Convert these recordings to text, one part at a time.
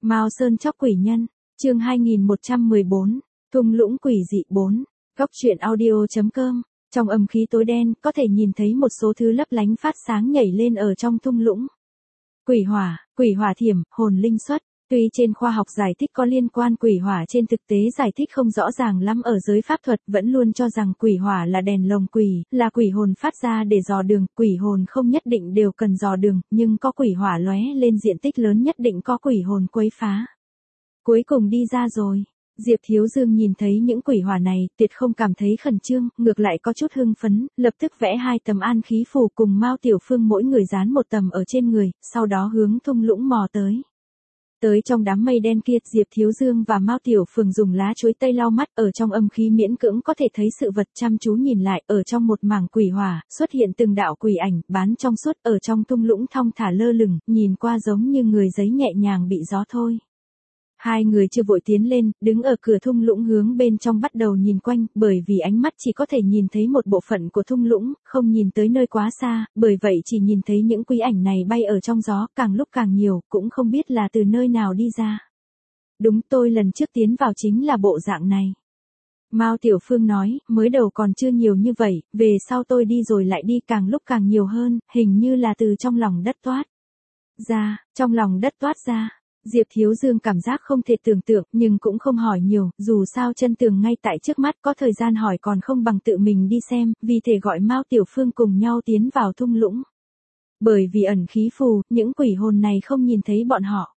Mao Sơn chóc quỷ nhân, chương 2114, thung lũng quỷ dị 4, góc truyện audio.com. Trong âm khí tối đen, có thể nhìn thấy một số thứ lấp lánh phát sáng nhảy lên ở trong thung lũng. Quỷ hỏa thiểm, hồn linh xuất. Tuy trên khoa học giải thích có liên quan quỷ hỏa, trên thực tế giải thích không rõ ràng lắm. Ở giới pháp thuật vẫn luôn cho rằng quỷ hỏa là đèn lồng quỷ, là quỷ hồn phát ra để dò đường. Quỷ hồn không nhất định đều cần dò đường, nhưng có quỷ hỏa lóe lên diện tích lớn nhất định có quỷ hồn quấy phá. Cuối cùng đi ra rồi. Diệp Thiếu Dương nhìn thấy những quỷ hỏa này, tuyệt không cảm thấy khẩn trương, ngược lại có chút hưng phấn, lập tức vẽ 2 tấm an khí phù cùng Mao Tiểu Phương mỗi người dán 1 tấm ở trên người, sau đó hướng thung lũng mò tới. Tới trong đám mây đen kia, Diệp Thiếu Dương và Mao Tiểu Phương dùng lá chuối tây lau mắt, ở trong âm khí miễn cưỡng có thể thấy sự vật, chăm chú nhìn lại, ở trong một mảng quỷ hỏa, xuất hiện từng đạo quỷ ảnh, bán trong suốt, ở trong thung lũng thong thả lơ lửng, nhìn qua giống như người giấy nhẹ nhàng bị gió thôi. 2 người chưa vội tiến lên, đứng ở cửa thung lũng hướng bên trong bắt đầu nhìn quanh, bởi vì ánh mắt chỉ có thể nhìn thấy một bộ phận của thung lũng, không nhìn tới nơi quá xa, bởi vậy chỉ nhìn thấy những quỷ ảnh này bay ở trong gió, càng lúc càng nhiều, cũng không biết là từ nơi nào đi ra. Đúng, tôi lần trước tiến vào chính là bộ dạng này. Mao Tiểu Phương nói, mới đầu còn chưa nhiều như vậy, về sau tôi đi rồi lại đi, càng lúc càng nhiều hơn, hình như là từ trong lòng đất toát ra, trong lòng đất toát ra. Diệp Thiếu Dương cảm giác không thể tưởng tượng, nhưng cũng không hỏi nhiều, dù sao chân tường ngay tại trước mắt, có thời gian hỏi còn không bằng tự mình đi xem, vì thể gọi Mao Tiểu Phương cùng nhau tiến vào thung lũng. Bởi vì ẩn khí phù, những quỷ hồn này không nhìn thấy bọn họ.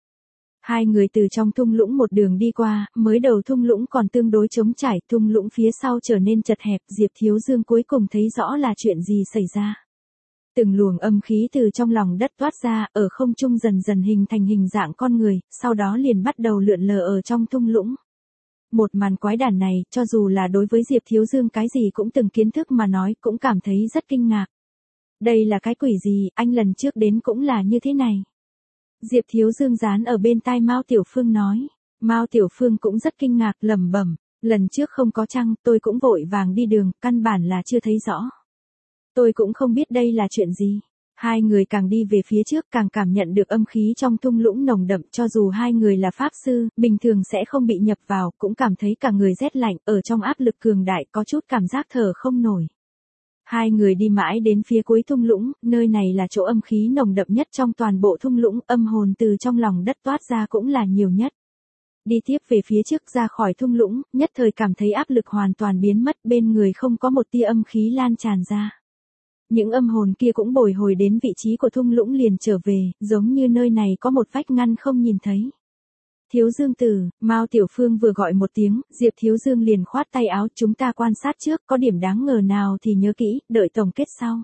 2 người từ trong thung lũng một đường đi qua, mới đầu thung lũng còn tương đối trống trải, thung lũng phía sau trở nên chật hẹp, Diệp Thiếu Dương cuối cùng thấy rõ là chuyện gì xảy ra. Từng luồng âm khí từ trong lòng đất toát ra, ở không trung dần dần hình thành hình dạng con người, sau đó liền bắt đầu lượn lờ ở trong thung lũng. Một màn quái đản này, cho dù là đối với Diệp Thiếu Dương cái gì cũng từng kiến thức mà nói, cũng cảm thấy rất kinh ngạc. Đây là cái quỷ gì, anh lần trước đến cũng là như thế này. Diệp Thiếu Dương dán ở bên tai Mao Tiểu Phương nói. Mao Tiểu Phương cũng rất kinh ngạc, lẩm bẩm, lần trước không có trăng, tôi cũng vội vàng đi đường, căn bản là chưa thấy rõ. Tôi cũng không biết đây là chuyện gì. 2 người càng đi về phía trước càng cảm nhận được âm khí trong thung lũng nồng đậm, cho dù 2 người là pháp sư, bình thường sẽ không bị nhập vào, cũng cảm thấy cả người rét lạnh, ở trong áp lực cường đại có chút cảm giác thở không nổi. 2 người đi mãi đến phía cuối thung lũng, nơi này là chỗ âm khí nồng đậm nhất trong toàn bộ thung lũng, âm hồn từ trong lòng đất toát ra cũng là nhiều nhất. Đi tiếp về phía trước ra khỏi thung lũng, nhất thời cảm thấy áp lực hoàn toàn biến mất, bên người không có một tia âm khí lan tràn ra. Những âm hồn kia cũng bồi hồi đến vị trí của thung lũng liền trở về, giống như nơi này có một vách ngăn không nhìn thấy. Thiếu Dương tử, Mao Tiểu Phương vừa gọi một tiếng, Diệp Thiếu Dương liền khoát tay áo, chúng ta quan sát trước, có điểm đáng ngờ nào thì nhớ kỹ, đợi tổng kết sau.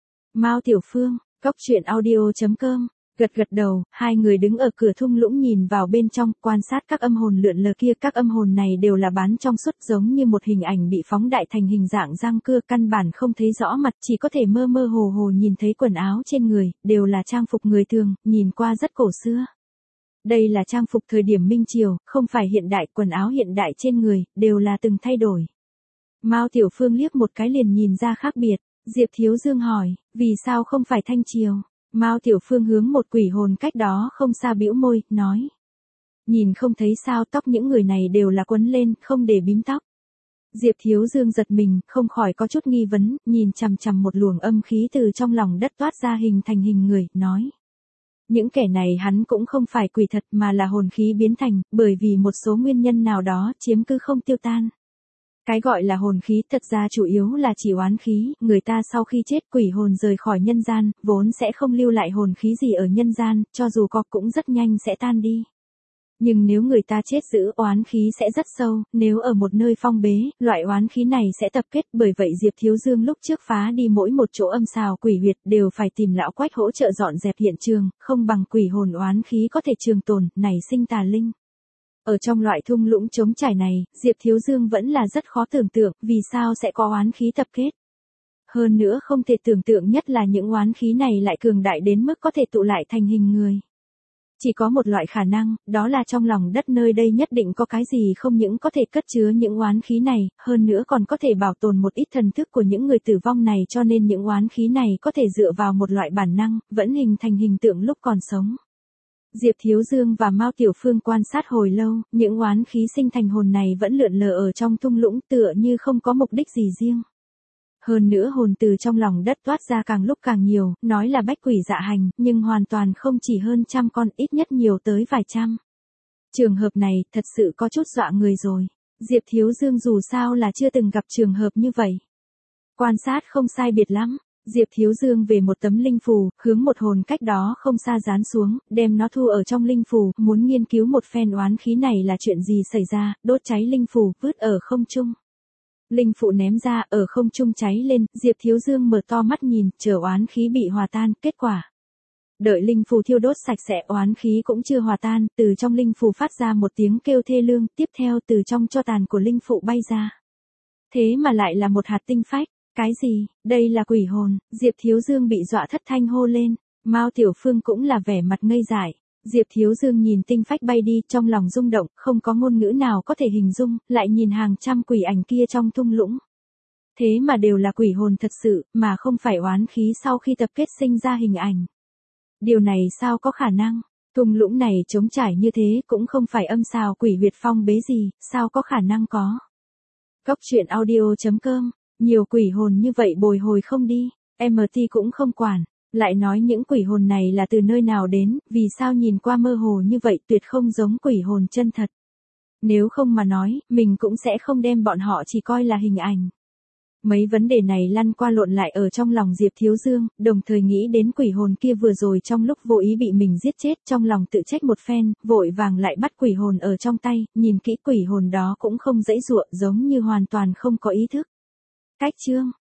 Mao Tiểu Phương, góc truyện audio.com. Gật đầu, 2 người đứng ở cửa thung lũng nhìn vào bên trong, quan sát các âm hồn lượn lờ kia, các âm hồn này đều là bán trong suốt, giống như một hình ảnh bị phóng đại thành hình dạng răng cưa, căn bản không thấy rõ mặt, chỉ có thể mơ mơ hồ hồ nhìn thấy quần áo trên người, đều là trang phục người thường, nhìn qua rất cổ xưa. Đây là trang phục thời điểm Minh Triều, không phải hiện đại, quần áo hiện đại trên người, đều là từng thay đổi. Mao Tiểu Phương liếc một cái liền nhìn ra khác biệt. Diệp Thiếu Dương hỏi, vì sao không phải Thanh Triều? Mao Tiểu Phương hướng một quỷ hồn cách đó không xa bĩu môi, nói. Nhìn không thấy sao, tóc những người này đều là quấn lên, không để bím tóc. Diệp Thiếu Dương giật mình, không khỏi có chút nghi vấn, nhìn chằm chằm một luồng âm khí từ trong lòng đất toát ra hình thành hình người, nói. Những kẻ này hắn cũng không phải quỷ thật mà là hồn khí biến thành, bởi vì một số nguyên nhân nào đó chiếm cứ không tiêu tan. Cái gọi là hồn khí thật ra chủ yếu là chỉ oán khí, người ta sau khi chết quỷ hồn rời khỏi nhân gian, vốn sẽ không lưu lại hồn khí gì ở nhân gian, cho dù có cũng rất nhanh sẽ tan đi. Nhưng nếu người ta chết giữ, oán khí sẽ rất sâu, nếu ở một nơi phong bế, loại oán khí này sẽ tập kết, bởi vậy Diệp Thiếu Dương lúc trước phá đi mỗi một chỗ âm xào quỷ huyệt đều phải tìm lão quách hỗ trợ dọn dẹp hiện trường, không bằng quỷ hồn oán khí có thể trường tồn, nảy sinh tà linh. Ở trong loại thung lũng trống trải này, Diệp Thiếu Dương vẫn là rất khó tưởng tượng, vì sao sẽ có oán khí tập kết. Hơn nữa không thể tưởng tượng nhất là những oán khí này lại cường đại đến mức có thể tụ lại thành hình người. Chỉ có một loại khả năng, đó là trong lòng đất nơi đây nhất định có cái gì không những có thể cất chứa những oán khí này, hơn nữa còn có thể bảo tồn một ít thần thức của những người tử vong này, cho nên những oán khí này có thể dựa vào một loại bản năng, vẫn hình thành hình tượng lúc còn sống. Diệp Thiếu Dương và Mao Tiểu Phương quan sát hồi lâu, những oán khí sinh thành hồn này vẫn lượn lờ ở trong thung lũng tựa như không có mục đích gì riêng. Hơn nữa hồn từ trong lòng đất toát ra càng lúc càng nhiều, nói là bách quỷ dạ hành, nhưng hoàn toàn không chỉ hơn trăm con, ít nhất nhiều tới vài trăm. Trường hợp này thật sự có chút dọa người rồi. Diệp Thiếu Dương dù sao là chưa từng gặp trường hợp như vậy. Quan sát không sai biệt lắm. Diệp Thiếu Dương về một tấm linh phù, hướng một hồn cách đó không xa dán xuống, đem nó thu ở trong linh phù, muốn nghiên cứu một phen oán khí này là chuyện gì xảy ra, đốt cháy linh phù, vứt ở không trung. Linh phù ném ra, ở không trung cháy lên, Diệp Thiếu Dương mở to mắt nhìn, chờ oán khí bị hòa tan, kết quả. Đợi linh phù thiêu đốt sạch sẽ, oán khí cũng chưa hòa tan, từ trong linh phù phát ra một tiếng kêu thê lương, tiếp theo từ trong tro tàn của linh phù bay ra. Thế mà lại là một hạt tinh phách. Cái gì, đây là quỷ hồn, Diệp Thiếu Dương bị dọa thất thanh hô lên, Mao Tiểu Phương cũng là vẻ mặt ngây dại. Diệp Thiếu Dương nhìn tinh phách bay đi, trong lòng rung động, không có ngôn ngữ nào có thể hình dung, lại nhìn hàng trăm quỷ ảnh kia trong thung lũng. Thế mà đều là quỷ hồn thật sự, mà không phải oán khí sau khi tập kết sinh ra hình ảnh. Điều này sao có khả năng? Thung lũng này trống trải như thế cũng không phải âm xào quỷ huyệt phong bế gì, sao có khả năng có? Góc truyện audio.com. Nhiều quỷ hồn như vậy bồi hồi không đi, MT cũng không quản, lại nói những quỷ hồn này là từ nơi nào đến, vì sao nhìn qua mơ hồ như vậy tuyệt không giống quỷ hồn chân thật. Nếu không mà nói, mình cũng sẽ không đem bọn họ chỉ coi là hình ảnh. Mấy vấn đề này lăn qua lộn lại ở trong lòng Diệp Thiếu Dương, đồng thời nghĩ đến quỷ hồn kia vừa rồi trong lúc vô ý bị mình giết chết, trong lòng tự trách một phen, vội vàng lại bắt quỷ hồn ở trong tay, nhìn kỹ quỷ hồn đó cũng không dãy dụa, giống như hoàn toàn không có ý thức. Cách chương